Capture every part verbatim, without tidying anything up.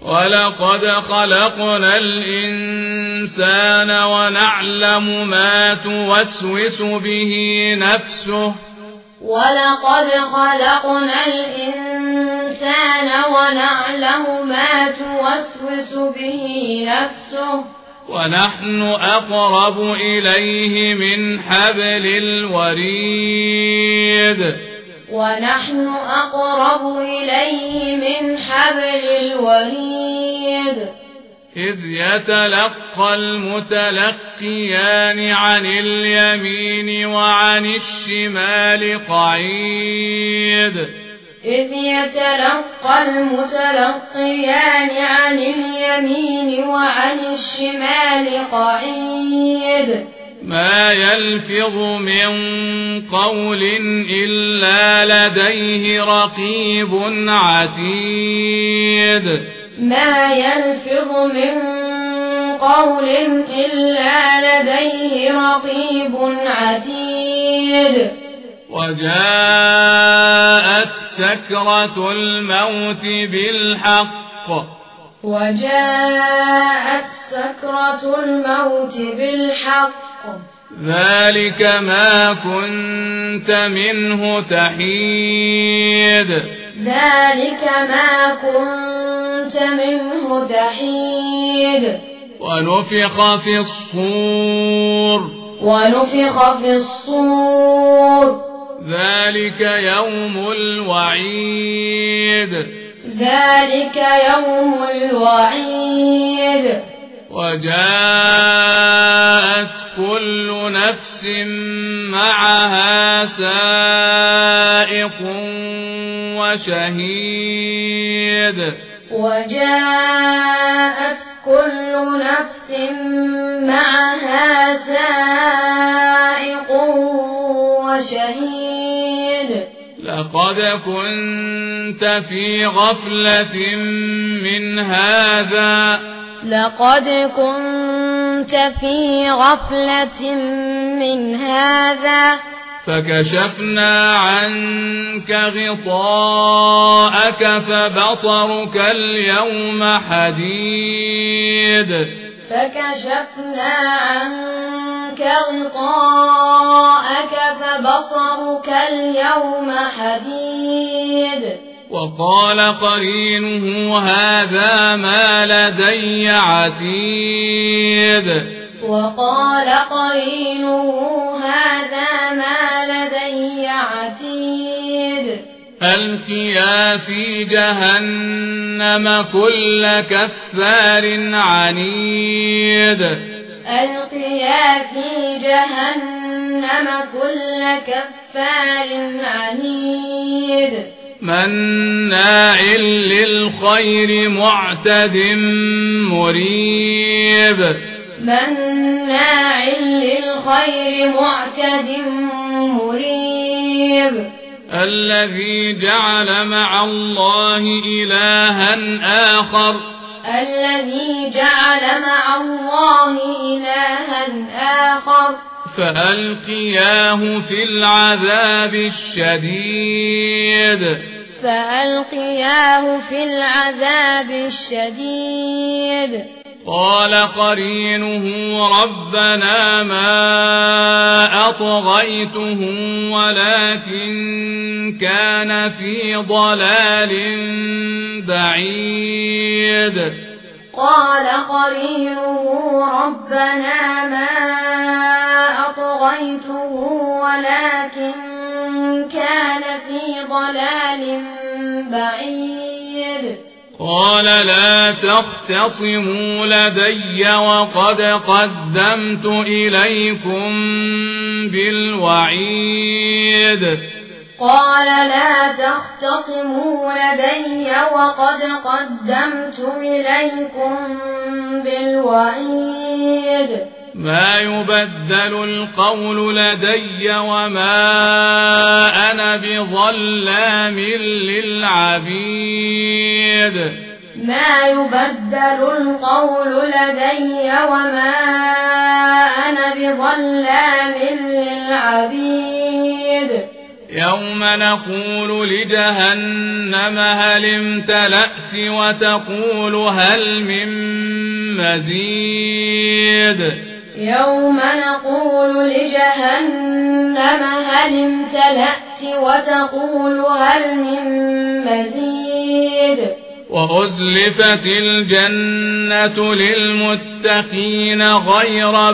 ولقد خلقنا الإنسان ونعلم ما توسوس به نفسه ولقد خلقنا الإنسان ونعلم ما توسوس به نفسه ونحن أقرب إليه من حبل الوريد ونحن أقرب إليه من حبل الوريد إذ يتلقى المتلقيان عن اليمين وعن الشمال قعيد إذ يتلقى المتلقيان عن اليمين وعن الشمال قعيد ما يلفظ من قول إلا لديه رقيب عتيد ما يلفظ من قول إلا لديه رقيب عتيد وجاءت سكرة الموت بالحق وجاءت سكرة الموت بالحق ذلك ما كنت منه تحيد ذلك ما كنت منه تحيد ونفخ في الصور ونفخ في الصور ذلك يوم الوعيد ذلك يوم الوعيد وجاءت كل نفس معها سائق وشهيد وجاءت كل نفس معها سائق وشهيد لقد كنت في غفلة من هذا لقد كنت في غفلة من هذا فكشفنا عنك غطاءك فبصرك اليوم حديد فكشفنا عنك غطاءك فبصرك اليوم حديد وقال قرينه هذا ما لدي عتيد وقال قرينه هذا ما لدي عتيد ألقيا في جهنم كل كفار عنيد ألقيا في جهنم كل كفار عنيد مناع للخير معتد مريب مناع للخير معتد مريب الذي جعل مع الله إلها آخر الذي جعل مع الله إلها آخر فألقياه في العذاب الشديد فألقياه في العذاب الشديد قال قرينه ربنا ما أطغيته ولكن كان في ضلال بعيد قال قرينه ربنا ما أطغيته ولكن كان في ضلال بعيد قال لا تختصموا لدي وقد قدمت إليكم بالوعيد قال لا تختصموا لدي وقد قدمت إليكم بالوعيد ما يبدل القول لدي وما أنا بظلام للعبيد ما يبدل القول لدي وما أنا بظلام للعبيد يوم نقول لجهنم هل امتلأت وتقول هل من مزيد يوم نقول لجهنم هل امتلأت وتقول هل من مزيد وأزلفت الجنة للمتقين غير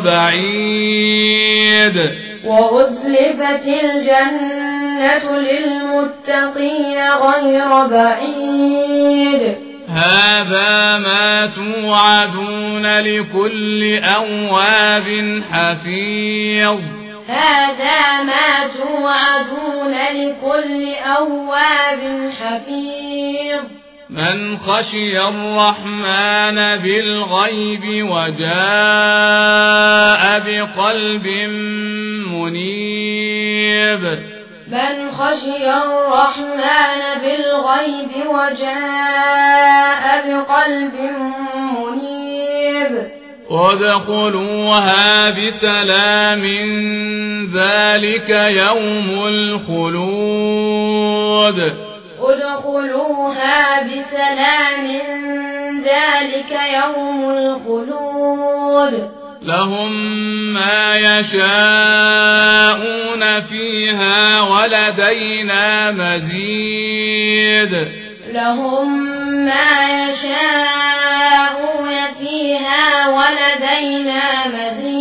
بعيد وأزلفت الجنة للمتقين غير بعيد هذا ما توعدون لكل أواب حفيظ هذا ما توعدون لكل أواب حفيظ من خشي الرحمن بالغيب وجاء بقلب منيب من خشي الرحمن بالغيب وجاء بقلب منيب ادخلوها بسلام ذلك يوم الخلود ادخلوها بسلام ذلك يوم الخلود لهم ما يشاءون فيها ولدينا مزيد لهم ما يشاءون فيها ولدينا مزيد